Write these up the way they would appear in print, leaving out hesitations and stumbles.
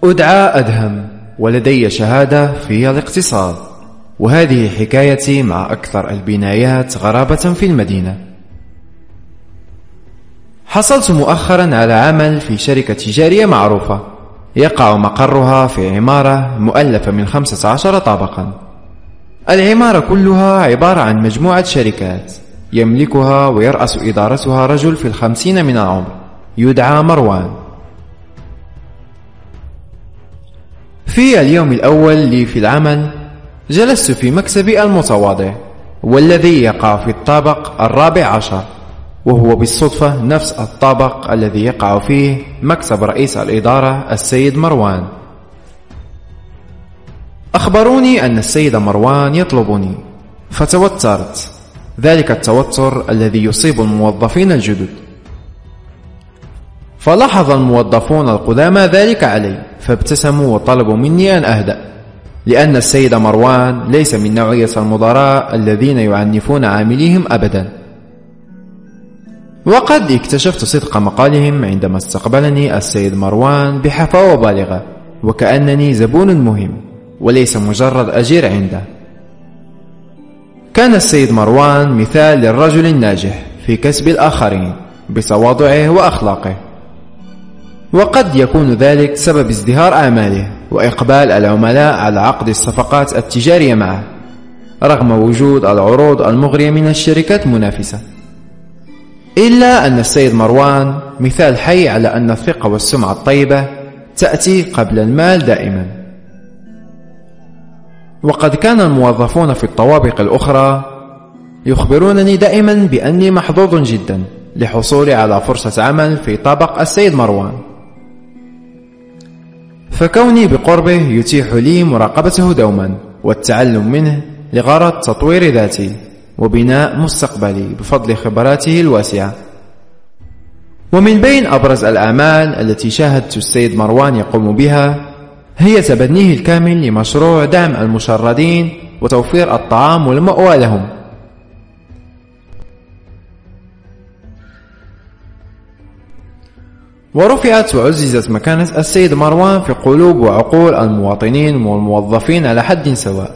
أدعى أدهم، ولدي شهادة في الاقتصاد، وهذه حكايتي مع أكثر البنايات غرابة في المدينة. حصلت مؤخرا على عمل في شركة تجارية معروفة يقع مقرها في عمارة مؤلفة من 15 طابقا. العمارة كلها عبارة عن مجموعة شركات يملكها ويرأس إدارتها رجل في 50 من العمر يدعى مروان. في اليوم الأول لي في العمل جلست في مكتبي المتواضع والذي يقع في الطابق 14، وهو بالصدفة نفس الطابق الذي يقع فيه مكتب رئيس الإدارة السيد مروان. أخبروني أن السيد مروان يطلبني، فتوترت، ذلك التوتر الذي يصيب الموظفين الجدد. فلاحظ الموظفون القدامى ذلك علي، فابتسموا وطلبوا مني أن أهدأ، لأن السيد مروان ليس من نوعية المدراء الذين يعنفون عامليهم أبدا. وقد اكتشفت صدق مقالهم عندما استقبلني السيد مروان بحفاوة بالغة، وكأنني زبون مهم وليس مجرد أجير عنده. كان السيد مروان مثال للرجل الناجح في كسب الآخرين بتواضعه وأخلاقه، وقد يكون ذلك سبب ازدهار أعماله وإقبال العملاء على عقد الصفقات التجارية معه رغم وجود العروض المغرية من الشركات المنافسة. إلا أن السيد مروان مثال حي على أن الثقة والسمعة الطيبة تأتي قبل المال دائما. وقد كان الموظفون في الطوابق الأخرى يخبرونني دائما بأني محظوظ جدا لحصولي على فرصة عمل في طابق السيد مروان، فكوني بقربه يتيح لي مراقبته دوما والتعلم منه لغرض تطوير ذاتي وبناء مستقبلي بفضل خبراته الواسعة. ومن بين أبرز الأعمال التي شاهدت السيد مروان يقوم بها هي تبنيه الكامل لمشروع دعم المشردين وتوفير الطعام والمأوى لهم. ورفعت وعززت مكانة السيد مروان في قلوب وعقول المواطنين والموظفين على حد سواء.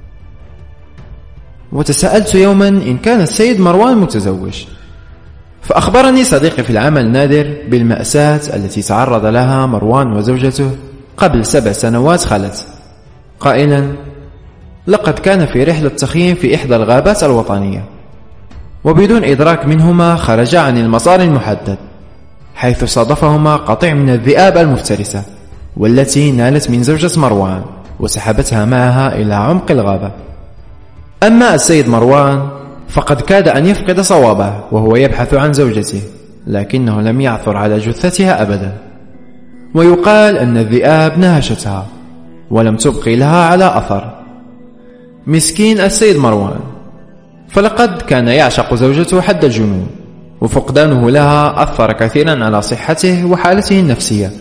وتساءلت يوما إن كان السيد مروان متزوج، فأخبرني صديقي في العمل نادر بالمأساة التي تعرض لها مروان وزوجته قبل 7 سنوات خلت، قائلا: لقد كان في رحلة تخييم في إحدى الغابات الوطنية، وبدون إدراك منهما خرجا عن المسار المحدد، حيث صادفهما قطيع من الذئاب المفترسة والتي نالت من زوجة مروان وسحبتها معها إلى عمق الغابة. أما السيد مروان فقد كاد أن يفقد صوابه وهو يبحث عن زوجته، لكنه لم يعثر على جثتها أبدا، ويقال أن الذئاب نهشتها ولم تبقي لها على أثر. مسكين السيد مروان، فلقد كان يعشق زوجته حد الجنون، وفقدانه لها أثر كثيرا على صحته وحالته النفسية.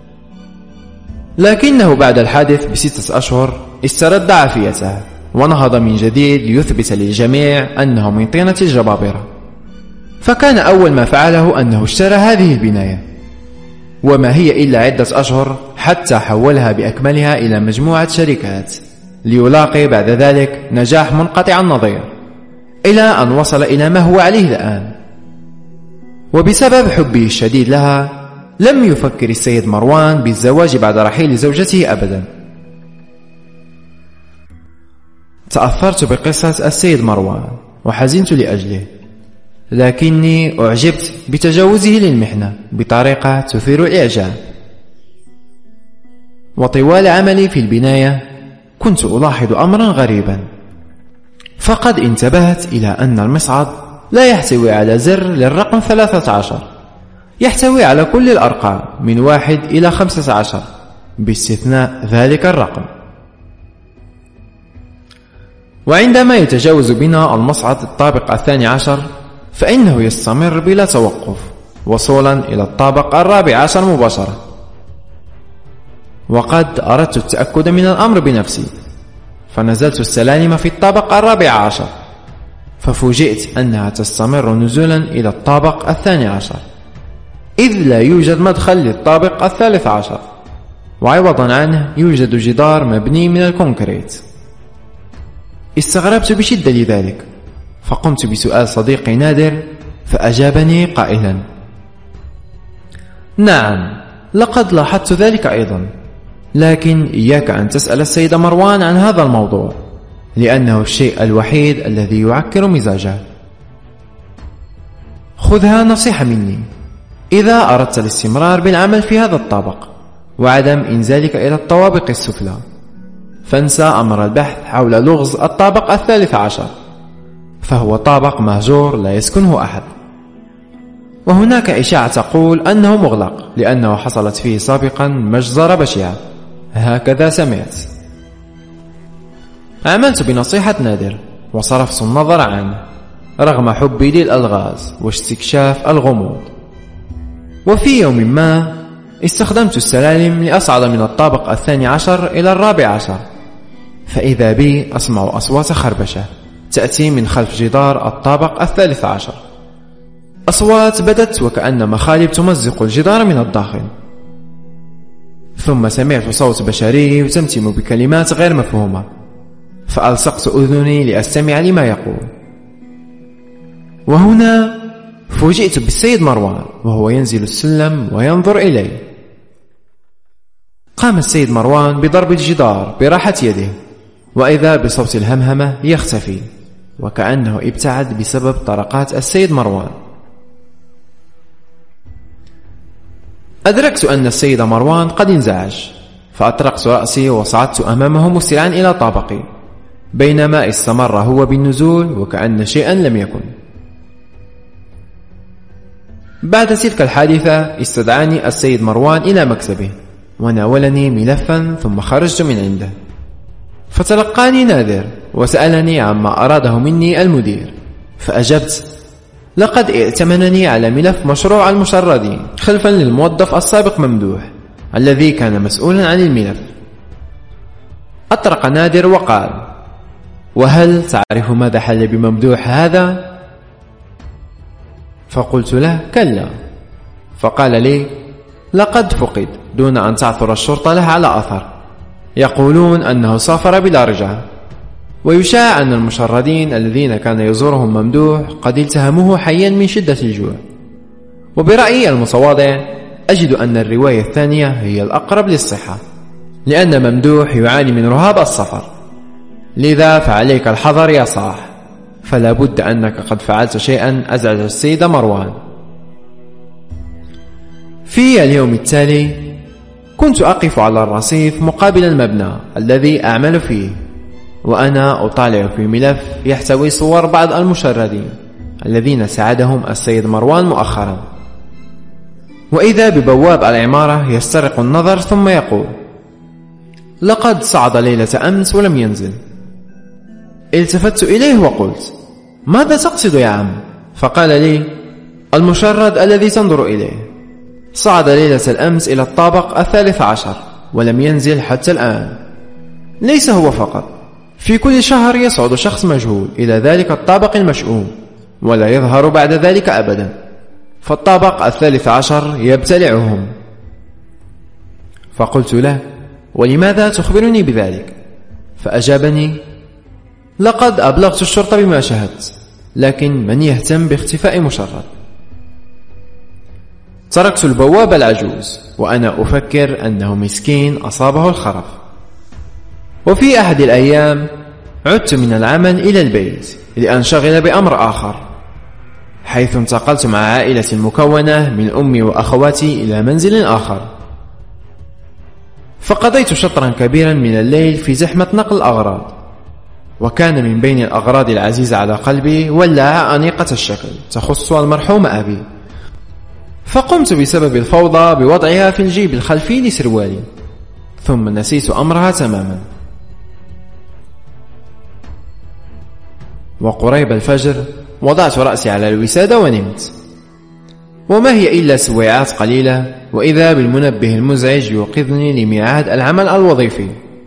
لكنه بعد الحادث ب6 أشهر استرد عافيته ونهض من جديد ليثبت للجميع أنه من طينة الجبابرة. فكان أول ما فعله أنه اشترى هذه البناية، وما هي إلا عدة أشهر حتى حولها بأكملها إلى مجموعة شركات، ليلاقي بعد ذلك نجاح منقطع النظير إلى أن وصل إلى ما هو عليه الآن. وبسبب حبه الشديد لها لم يفكر السيد مروان بالزواج بعد رحيل زوجته أبدا. تأثرت بقصة السيد مروان وحزنت لأجله، لكني أعجبت بتجاوزه للمحنة بطريقة تثير الإعجاب. وطوال عملي في البناية كنت ألاحظ أمرا غريبا، فقد انتبهت إلى أن المصعد لا يحتوي على زر للرقم 13، يحتوي على كل الأرقام من 1 إلى 15 باستثناء ذلك الرقم. وعندما يتجاوز بنا المصعد الطابق 12 فإنه يستمر بلا توقف وصولا إلى الطابق 14 مباشرة. وقد أردت التأكد من الأمر بنفسي، فنزلت السلالم في الطابق 14، ففوجئت أنها تستمر نزولا إلى الطابق 12، إذ لا يوجد مدخل للطابق 13. وعوضا عنه يوجد جدار مبني من الكونكريت. استغربت بشدة لذلك، فقمت بسؤال صديقي نادر، فأجابني قائلا: نعم، لقد لاحظت ذلك أيضا، لكن إياك أن تسأل السيد مروان عن هذا الموضوع، لأنه الشيء الوحيد الذي يعكر مزاجه. خذها نصيحة مني: إذا أردت الاستمرار بالعمل في هذا الطابق وعدم إنزالك إلى الطوابق السفلى، فانسى أمر البحث حول لغز الطابق 13، فهو طابق مهجور لا يسكنه أحد، وهناك إشاعة تقول أنه مغلق لأنه حصلت فيه سابقا مجزرة بشعة، هكذا سمعت. عملت بنصيحة نادر وصرفت النظر عنه رغم حبي للألغاز واستكشاف الغموض. وفي يوم ما استخدمت السلالم لأصعد من الطابق 12 إلى 14، فإذا بي أسمع أصوات خربشة تأتي من خلف جدار الطابق 13. أصوات بدت وكأن مخالب تمزق الجدار من الداخل، ثم سمعت صوت بشري يتمتم بكلمات غير مفهومة، فألصقت أذني لأستمع لما يقول. وهنا فوجئت بالسيد مروان وهو ينزل السلم وينظر إلي. قام السيد مروان بضرب الجدار براحة يده، وإذا بصوت الهمهمة يختفي وكأنه ابتعد بسبب طرقات السيد مروان. أدركت أن السيد مروان قد انزعج، فأطرقت رأسي وصعدت أمامه مسرعا إلى طابقي، بينما استمر هو بالنزول وكأن شيئا لم يكن. بعد تلك الحادثة استدعاني السيد مروان إلى مكتبه وناولني ملفا، ثم خرجت من عنده، فتلقاني نادر وسألني عما أراده مني المدير، فأجبت: لقد ائتمنني على ملف مشروع المشردين خلفا للموظف السابق ممدوح الذي كان مسؤولا عن الملف. أطرق نادر وقال: وهل تعرف ماذا حل بممدوح هذا؟ فقلت له: كلا. فقال لي: لقد فقد دون أن تعثر الشرطة له على أثر، يقولون أنه سافر بلا رجعة، ويشاع أن المشردين الذين كان يزورهم ممدوح قد التهموه حيا من شدة الجوع. وبرأيي المتواضع أجد أن الرواية الثانية هي الأقرب للصحة، لأن ممدوح يعاني من رهاب السفر، لذا فعليك الحذر يا صاح، فلا بد أنك قد فعلت شيئا أزعج السيد مروان. في اليوم التالي كنت أقف على الرصيف مقابل المبنى الذي أعمل فيه، وأنا أطالع في ملف يحتوي صور بعض المشردين الذين ساعدهم السيد مروان مؤخرا، وإذا ببواب العمارة يسترق النظر ثم يقول: لقد صعد ليلة أمس ولم ينزل. التفت إليه وقلت: ماذا تقصد يا عم؟ فقال لي: المشرد الذي تنظر إليه صعد ليلة الأمس إلى الطابق 13 ولم ينزل حتى الآن. ليس هو فقط، في كل شهر يصعد شخص مجهول إلى ذلك الطابق المشؤوم ولا يظهر بعد ذلك أبدا، فالطابق 13 يبتلعهم. فقلت له: ولماذا تخبرني بذلك؟ فأجابني: لقد أبلغت الشرطة بما شاهدت، لكن من يهتم باختفاء مشرد؟ تركت البواب العجوز وأنا أفكر أنه مسكين أصابه الخرف. وفي أحد الأيام عدت من العمل إلى البيت لأنشغل بأمر آخر، حيث انتقلت مع عائلتي المكونة من أمي وأخواتي إلى منزل آخر، فقضيت شطرا كبيرا من الليل في زحمة نقل الأغراض، وكان من بين الأغراض العزيزة على قلبي ولاعة أنيقة الشكل تخص المرحوم أبي، فقمت بسبب الفوضى بوضعها في الجيب الخلفي لسروالي، ثم نسيت أمرها تماما. وقريب الفجر وضعت رأسي على الوسادة ونمت، وما هي إلا سويعات قليلة وإذا بالمنبه المزعج يوقظني لميعاد العمل الوظيفي.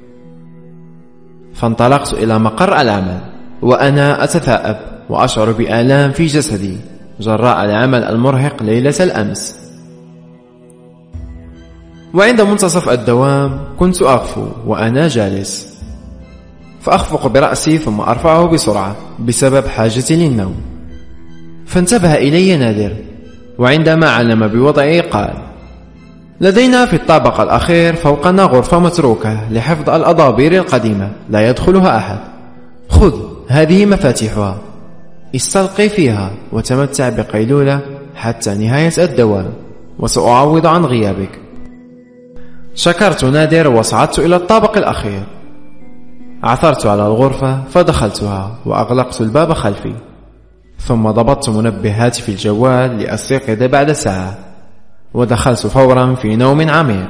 فانطلقت إلى مقر العمل وأنا أتثاءب وأشعر بآلام في جسدي جراء العمل المرهق ليلة الأمس. وعند منتصف الدوام كنت أغفو وأنا جالس، فأخفق برأسي ثم أرفعه بسرعة بسبب حاجتي للنوم. فانتبه إلي نادر، وعندما علم بوضعي قال: لدينا في الطابق الأخير فوقنا غرفة متروكة لحفظ الأضابير القديمة لا يدخلها أحد. خذ هذه مفاتيحها، استلقي فيها وتمتع بقيلولة حتى نهاية الدوام، وسأعوض عن غيابك. شكرت نادر وصعدت إلى الطابق الأخير. عثرت على الغرفة فدخلتها وأغلقت الباب خلفي، ثم ضبطت منبه هاتف الجوال لأستيقظ بعد ساعة، ودخلت فورا في نوم عميق.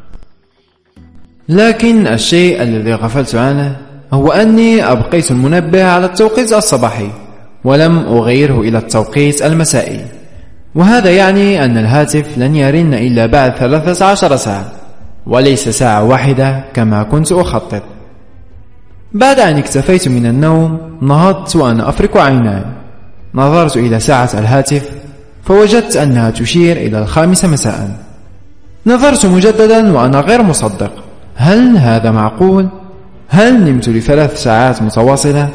لكن الشيء الذي غفلت عنه هو أني أبقيت المنبه على التوقيت الصباحي ولم أغيره إلى التوقيت المسائي، وهذا يعني أن الهاتف لن يرن إلا بعد 13 ساعة وليس ساعة واحدة كما كنت أخطط. بعد أن اكتفيت من النوم نهضت وأنا أفرك عيناي. نظرت إلى ساعة الهاتف فوجدت أنها تشير إلى 5 مساء. نظرت مجددا وأنا غير مصدق. هل هذا معقول؟ هل نمت ل3 ساعات متواصلة؟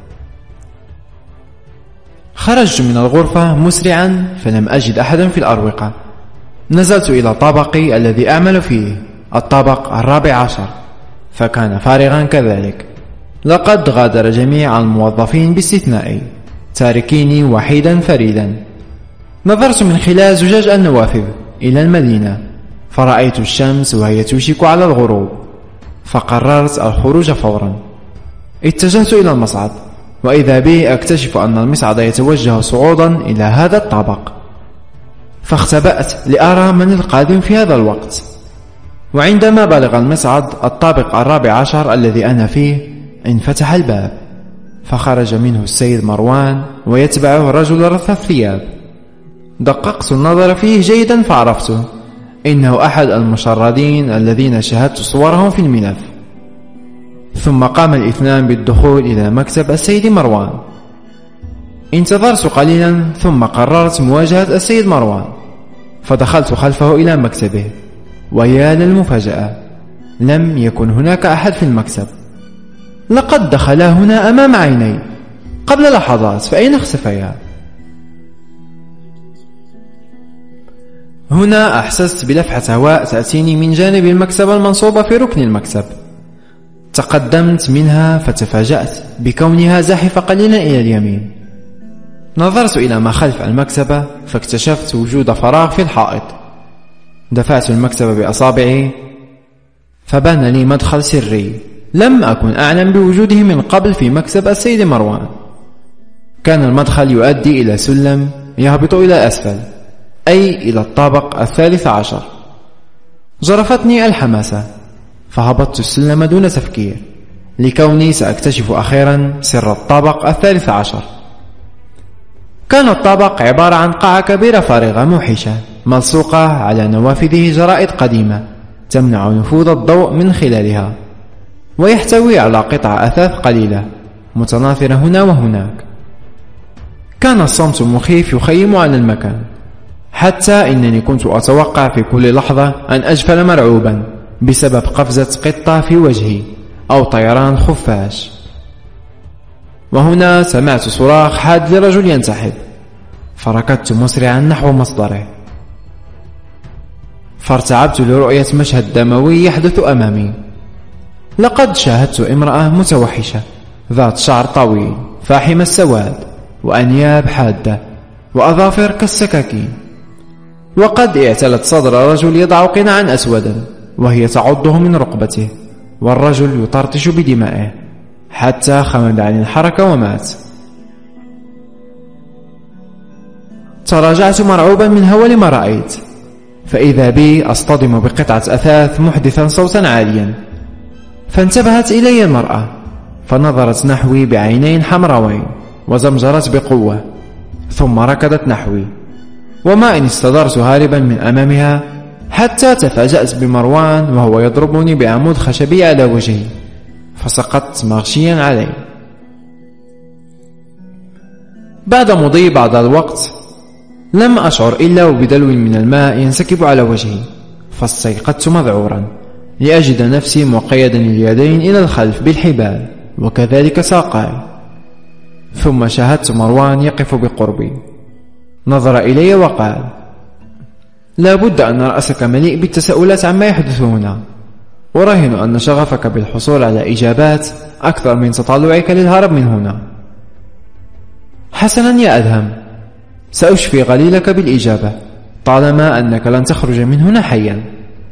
خرجت من الغرفة مسرعا فلم أجد أحدا في الأروقة. نزلت إلى طابقي الذي أعمل فيه، الطابق 14، فكان فارغا كذلك. لقد غادر جميع الموظفين باستثنائي، تاركيني وحيدا فريدا. نظرت من خلال زجاج النوافذ إلى المدينة، فرأيت الشمس وهي توشك على الغروب، فقررت الخروج فورا. اتجهت إلى المصعد، وإذا بي أكتشف أن المصعد يتوجه صعودا إلى هذا الطابق، فاختبأت لأرى من القادم في هذا الوقت. وعندما بلغ المصعد الطابق 14 الذي أنا فيه انفتح الباب، فخرج منه السيد مروان ويتبعه رجل رث الثياب. دققت النظر فيه جيدا فعرفته، إنه أحد المشردين الذين شاهدت صورهم في الملف. ثم قام الاثنان بالدخول إلى مكتب السيد مروان. انتظرت قليلا ثم قررت مواجهة السيد مروان، فدخلت خلفه إلى مكتبه، ويا للمفاجأة، لم يكن هناك أحد في المكتب. لقد دخلا هنا أمام عيني قبل لحظات، فأين اختفيا؟ هنا أحسست بلفحة هواء تأتيني من جانب المكتب المنصوبة في ركن المكتب. تقدمت منها فتفاجأت بكونها زاحفة قليلا إلى اليمين. نظرت إلى ما خلف المكتبة فاكتشفت وجود فراغ في الحائط. دفعت المكتبة بأصابعي فبان لي مدخل سري لم أكن أعلم بوجوده من قبل في مكتب السيد مروان. كان المدخل يؤدي إلى سلم يهبط إلى أسفل، أي إلى الطابق 13. جرفتني الحماسة فهبطت السلم دون تفكير، لكوني سأكتشف أخيرا سر الطابق 13. كان الطابق عبارة عن قاعة كبيرة فارغة موحشة ملصوقة على نوافذه جرائد قديمة تمنع نفوذ الضوء من خلالها، ويحتوي على قطع أثاث قليلة متناثرة هنا وهناك. كان الصمت المخيف يخيم على المكان، حتى إنني كنت أتوقع في كل لحظة أن أجفل مرعوبا بسبب قفزة قطة في وجهي أو طيران خفاش. وهنا سمعت صراخ حاد لرجل ينسحب، فركضت مسرعا نحو مصدره، فارتعبت لرؤية مشهد دموي يحدث أمامي. لقد شاهدت امرأة متوحشة ذات شعر طويل فاحم السواد وأنياب حادة وأظافر كالسكاكين، وقد اعتلت صدر رجل يضع قناعا أسودا وهي تعضه من رقبته، والرجل يطرطش بدمائه حتى خمد عن الحركة ومات. تراجعت مرعوبا من هول ما رأيت، فإذا بي أصطدم بقطعة أثاث محدثا صوتا عاليا. فانتبهت إلي المرأة فنظرت نحوي بعينين حمراوين وزمجرت بقوة، ثم ركضت نحوي، وما إن استدرت هاربا من أمامها حتى تفاجأت بمروان وهو يضربني بعمود خشبي على وجهي، فسقطت مغشيا عليه. بعد مضي بعض الوقت لم أشعر إلا وبدلو من الماء ينسكب على وجهي، فاستيقظت مذعورا لأجد نفسي مقيدا اليدين إلى الخلف بالحبال وكذلك ساقاي. ثم شاهدت مروان يقف بقربي، نظر إلي وقال: لا بد أن رأسك مليء بالتساؤلات عما يحدث هنا، أراهن أن شغفك بالحصول على إجابات أكثر من تطلعك للهرب من هنا. حسنا يا أدهم، سأشفي غليلك بالإجابة طالما أنك لن تخرج من هنا حيا.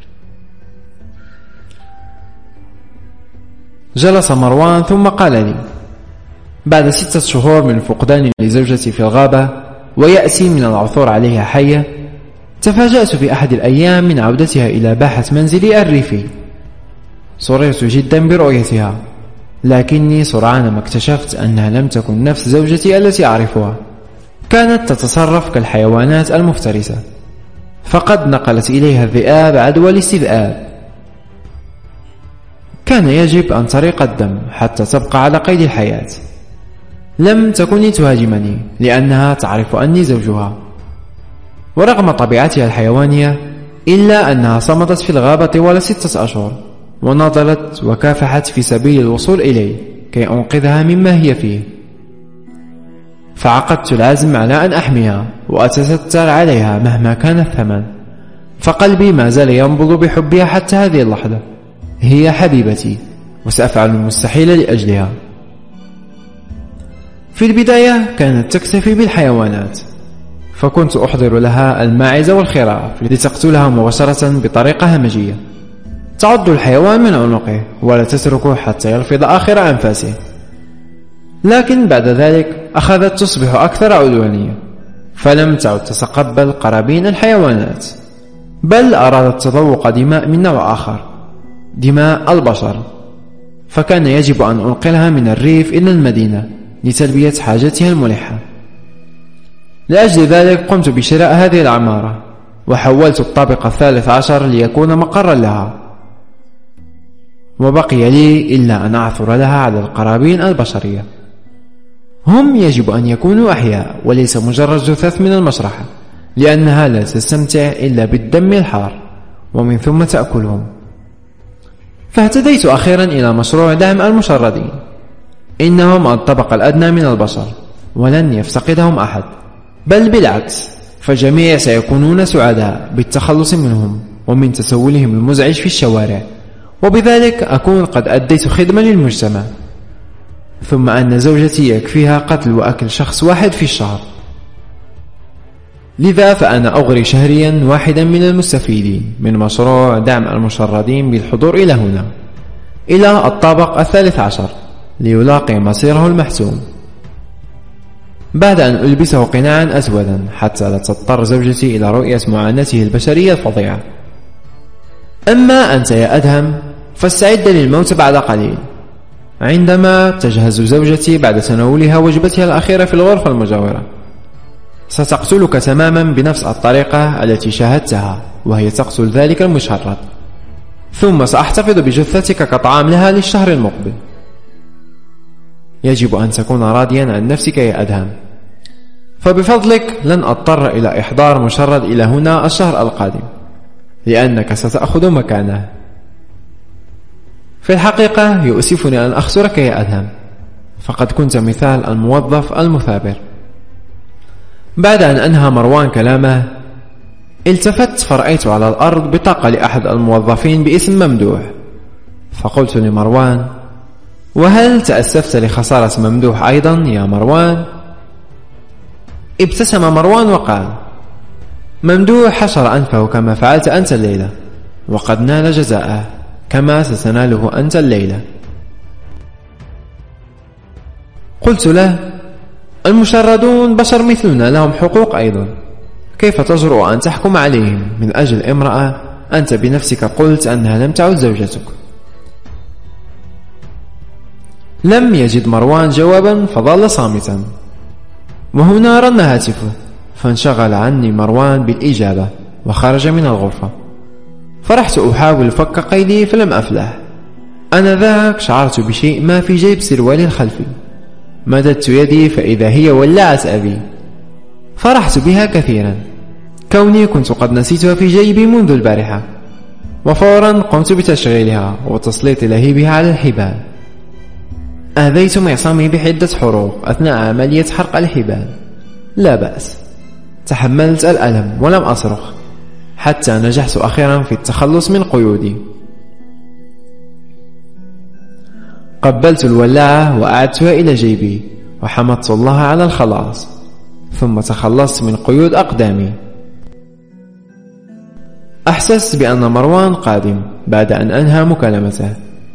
جلس مروان ثم قال لي: بعد 6 شهور من فقدان لزوجتي في الغابة ويأسي من العثور عليها حية، تفاجأت في أحد الأيام من عودتها إلى باحة منزلي الريفي. سررت جدا برؤيتها، لكني سرعان ما اكتشفت أنها لم تكن نفس زوجتي التي أعرفها. كانت تتصرف كالحيوانات المفترسة، فقد نقلت إليها الذئاب عدوى الاستذئاب. كان يجب أن تريق الدم حتى تبقى على قيد الحياة. لم تكن تهاجمني لأنها تعرف أني زوجها، ورغم طبيعتها الحيوانية إلا أنها صمدت في الغابة طوال 6 أشهر وناضلت وكافحت في سبيل الوصول إلي كي أنقذها مما هي فيه. فعقدت العزم على أن أحميها وأتستر عليها مهما كان الثمن، فقلبي ما زال ينبض بحبها حتى هذه اللحظة. هي حبيبتي وسأفعل المستحيل لأجلها. في البداية كانت تكتفي بالحيوانات، فكنت أحضر لها الماعز والخراف لتقتلها مباشرة بطريقة همجية. تعض الحيوان من عنقه ولا تتركه حتى يلفظ آخر أنفاسه. لكن بعد ذلك أخذت تصبح أكثر عدوانية، فلم تعد تتقبل قرابين الحيوانات، بل أرادت تذوق دماء من نوع آخر، دماء البشر. فكان يجب أن أنقلها من الريف إلى المدينة لتلبية حاجتها الملحة. لأجل ذلك قمت بشراء هذه العمارة، وحولت الطابق 13 ليكون مقرا لها، وبقي لي إلا أن أعثر لها على القرابين البشرية. هم يجب أن يكونوا أحياء وليس مجرد جثث من المشرحة، لأنها لا تستمتع إلا بالدم الحار ومن ثم تأكلهم. فاهتديت أخيرا إلى مشروع دعم المشردين. إنهم الطبقة الأدنى من البشر، ولن يفتقدهم أحد، بل بالعكس، فالجميع سيكونون سعداء بالتخلص منهم ومن تسولهم المزعج في الشوارع، وبذلك أكون قد أديت خدمة للمجتمع. ثم أن زوجتي يكفيها قتل وأكل شخص واحد في الشهر، لذا فأنا أغري شهريا واحدا من المستفيدين من مشروع دعم المشردين بالحضور إلى هنا، إلى الطابق 13، ليلاقي مصيره المحسوم، بعد أن ألبسه قناعا أسودا حتى لا تضطر زوجتي إلى رؤية معاناته البشرية الفظيعة. أما أنت يا أدهم فاستعد للموت بعد قليل، عندما تجهز زوجتي بعد تناولها وجبتها الأخيرة في الغرفة المجاورة. ستقتلك تماما بنفس الطريقة التي شاهدتها وهي تقتل ذلك المشرد، ثم سأحتفظ بجثتك كطعام لها للشهر المقبل. يجب أن تكون راضيا عن نفسك يا أدهم، فبفضلك لن أضطر إلى إحضار مشرد إلى هنا الشهر القادم، لأنك ستأخذ مكانه. في الحقيقة يؤسفني أن أخسرك يا أدهم، فقد كنت مثال الموظف المثابر. بعد أن أنهى مروان كلامه التفت فرأيت على الأرض بطاقة لأحد الموظفين باسم ممدوح، فقلت لمروان: وهل تأسفت لخسارة ممدوح أيضا يا مروان؟ ابتسم مروان وقال: ممدوح حشر أنفه كما فعلت أنت الليلة، وقد نال جزاءه كما ستناله أنت الليلة. قلت له: المشردون بشر مثلنا، لهم حقوق أيضا، كيف تجرؤ أن تحكم عليهم من أجل امرأة أنت بنفسك قلت أنها لم تعد زوجتك؟ لم يجد مروان جوابا فظل صامتا، وهنا رن هاتفه، فانشغل عني مروان بالإجابة وخرج من الغرفة. فرحت أحاول فك قيدي فلم أفلح. آنذاك شعرت بشيء ما في جيب سروالي الخلفي، مددت يدي فإذا هي ولاعة أبي. فرحت بها كثيرا، كوني كنت قد نسيتها في جيبي منذ البارحة، وفورا قمت بتشغيلها وتسليط لهيبها على الحبال. آذيت معصمي بحدة حروق أثناء عملية حرق الحبال. لا بأس، تحملت الألم ولم أصرخ حتى نجحت أخيرا في التخلص من قيودي. قبلت الولاعة وأعدتها إلى جيبي وحمدت الله على الخلاص، ثم تخلصت من قيود أقدامي. أحسست بأن مروان قادم بعد أن أنهى مكالمته،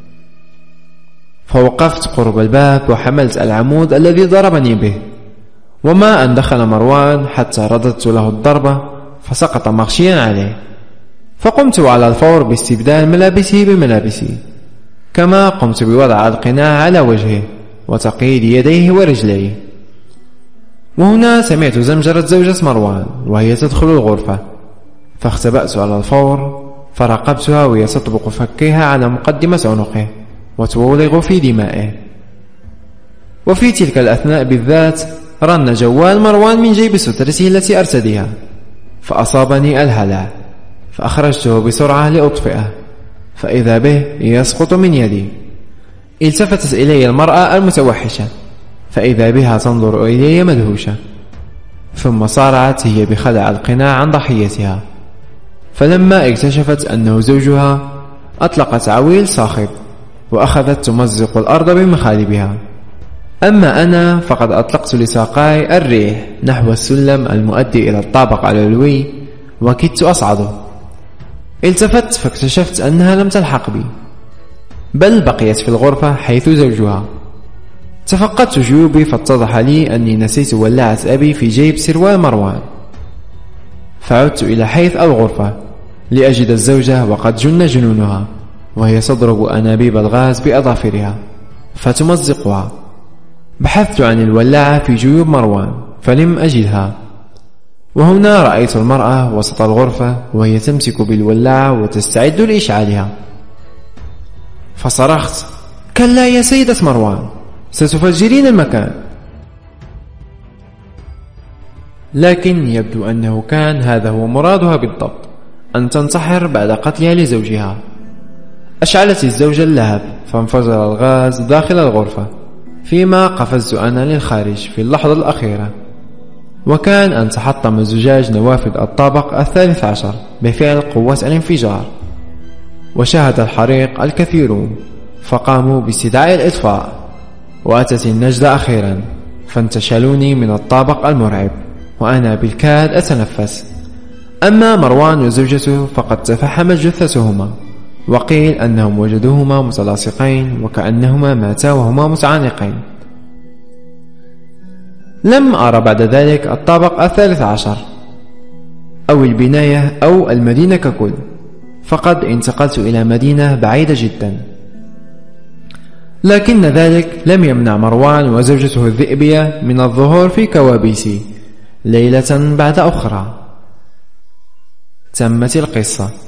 فوقفت قرب الباب وحملت العمود الذي ضربني به، وما أن دخل مروان حتى رددت له الضربة فسقط مغشيا عليه. فقمت على الفور باستبدال ملابسه بملابسي، كما قمت بوضع القناع على وجهه وتقييد يديه ورجليه. وهنا سمعت زمجرة زوجة مروان وهي تدخل الغرفة، فاختبأت على الفور فراقبتها وهي تطبق فكيها على مقدمة عنقه وتولغ في دمائه. وفي تلك الأثناء بالذات رن جوال مروان من جيب سترته التي أرتديها، فأصابني الهلع، فأخرجته بسرعة لأطفئه، فإذا به يسقط من يدي. التفتت إلي المرأة المتوحشة، فإذا بها تنظر إلي مدهوشة، ثم صارعت هي بخلع القناع عن ضحيتها. فلما اكتشفت أنه زوجها أطلقت عويل صاخب وأخذت تمزق الأرض بمخالبها. أما أنا فقد أطلقت لساقاي الريح نحو السلم المؤدي إلى الطابق العلوي وكدت أصعده. التفت فاكتشفت أنها لم تلحق بي، بل بقيت في الغرفة حيث زوجها. تفقدت جيوبي فاتضح لي أني نسيت ولاعة أبي في جيب سروال مروان، فعدت إلى حيث الغرفة لأجد الزوجة وقد جن جنونها، وهي تضرب أنابيب الغاز بأظافرها فتمزقها. بحثت عن الولاعة في جيوب مروان فلم أجدها، وهنا رأيت المرأة وسط الغرفة وهي تمسك بالولاعة وتستعد لإشعالها، فصرخت: كلا يا سيدة مروان، ستفجرين المكان. لكن يبدو أنه كان هذا هو مرادها بالضبط، أن تنتحر بعد قتلها لزوجها. أشعلت الزوجة اللهب فانفجر الغاز داخل الغرفة، فيما قفزت أنا للخارج في اللحظة الأخيرة، وكان أن تحطم زجاج نوافذ الطابق 13 بفعل قوة الانفجار. وشاهد الحريق الكثيرون فقاموا باستدعاء الإطفاء، وأتت النجدة أخيرا فانتشلوني من الطابق المرعب وأنا بالكاد أتنفس. أما مروان وزوجته فقد تفحمت جثتهما، وقيل أنهم وجدوهما متلاصقين وكأنهما ماتا وهما متعانقين. لم أرى بعد ذلك الطابق 13 أو البناية أو المدينة ككل، فقد انتقلت إلى مدينة بعيدة جدا. لكن ذلك لم يمنع مروان وزوجته الذئبية من الظهور في كوابيسي ليلة بعد أخرى. تمت القصة.